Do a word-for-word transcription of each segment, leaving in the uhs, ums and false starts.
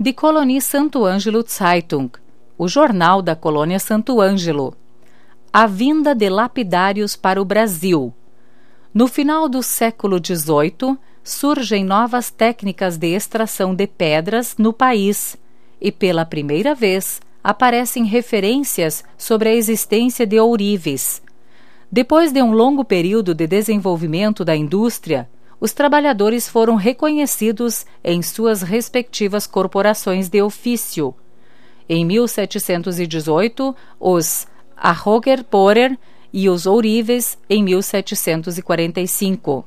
Die Kolonie Santo Ângelo Zeitung, o jornal da colônia Santo Ângelo. A vinda de lapidários para o Brasil. No final do século dezoito, surgem novas técnicas de extração de pedras no país e, pela primeira vez, aparecem referências sobre a existência de ourives. Depois de um longo período de desenvolvimento da indústria, os trabalhadores foram reconhecidos em suas respectivas corporações de ofício. Em mil setecentos e dezoito, os Arroger-Porer e os ourives em mil setecentos e quarenta e cinco.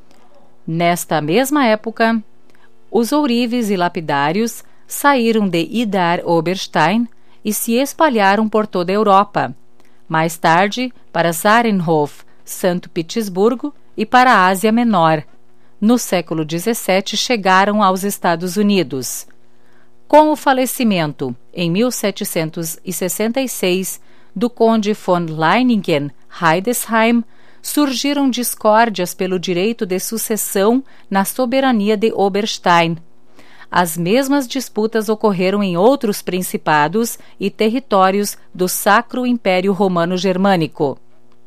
Nesta mesma época, os ourives e lapidários saíram de Idar Oberstein e se espalharam por toda a Europa. Mais tarde, para Zahrenhof, Santo Petersburgo e para a Ásia Menor. No século dezessete, chegaram aos Estados Unidos. Com o falecimento, em mil setecentos e sessenta e seis, do conde von Leiningen-Heidesheim, surgiram discórdias pelo direito de sucessão na soberania de Oberstein. As mesmas disputas ocorreram em outros principados e territórios do Sacro Império Romano Germânico.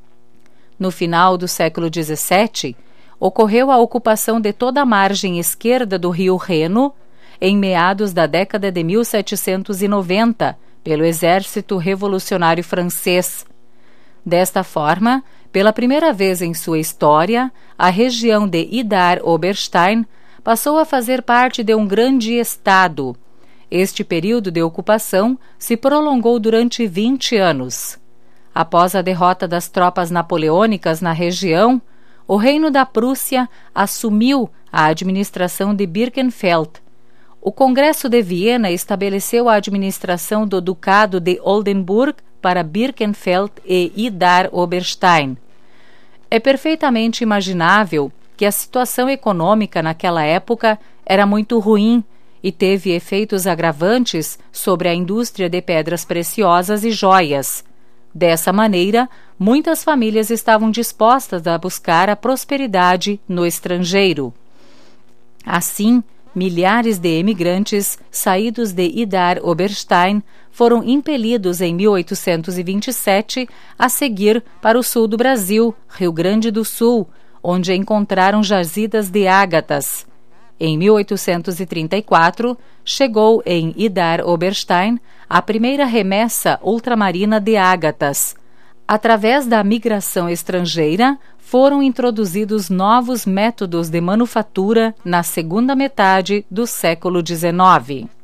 No final do século dezessete, ocorreu a ocupação de toda a margem esquerda do rio Reno, em meados da década de mil setecentos e noventa, pelo Exército Revolucionário Francês. Desta forma, pela primeira vez em sua história, a região de Idar Oberstein passou a fazer parte de um grande estado. Este período de ocupação se prolongou durante vinte anos. Após a derrota das tropas napoleônicas na região, o Reino da Prússia assumiu a administração de Birkenfeld. O Congresso de Viena estabeleceu a administração do Ducado de Oldenburg para Birkenfeld e Idar Oberstein. É perfeitamente imaginável que a situação econômica naquela época era muito ruim e teve efeitos agravantes sobre a indústria de pedras preciosas e joias. Dessa maneira, muitas famílias estavam dispostas a buscar a prosperidade no estrangeiro. Assim, milhares de emigrantes saídos de Idar Oberstein foram impelidos em mil oitocentos e vinte e sete a seguir para o sul do Brasil, Rio Grande do Sul, onde encontraram jazidas de ágatas. Em mil oitocentos e trinta e quatro, chegou em Idar Oberstein a primeira remessa ultramarina de ágatas. Através da migração estrangeira, foram introduzidos novos métodos de manufatura na segunda metade do século dezenove.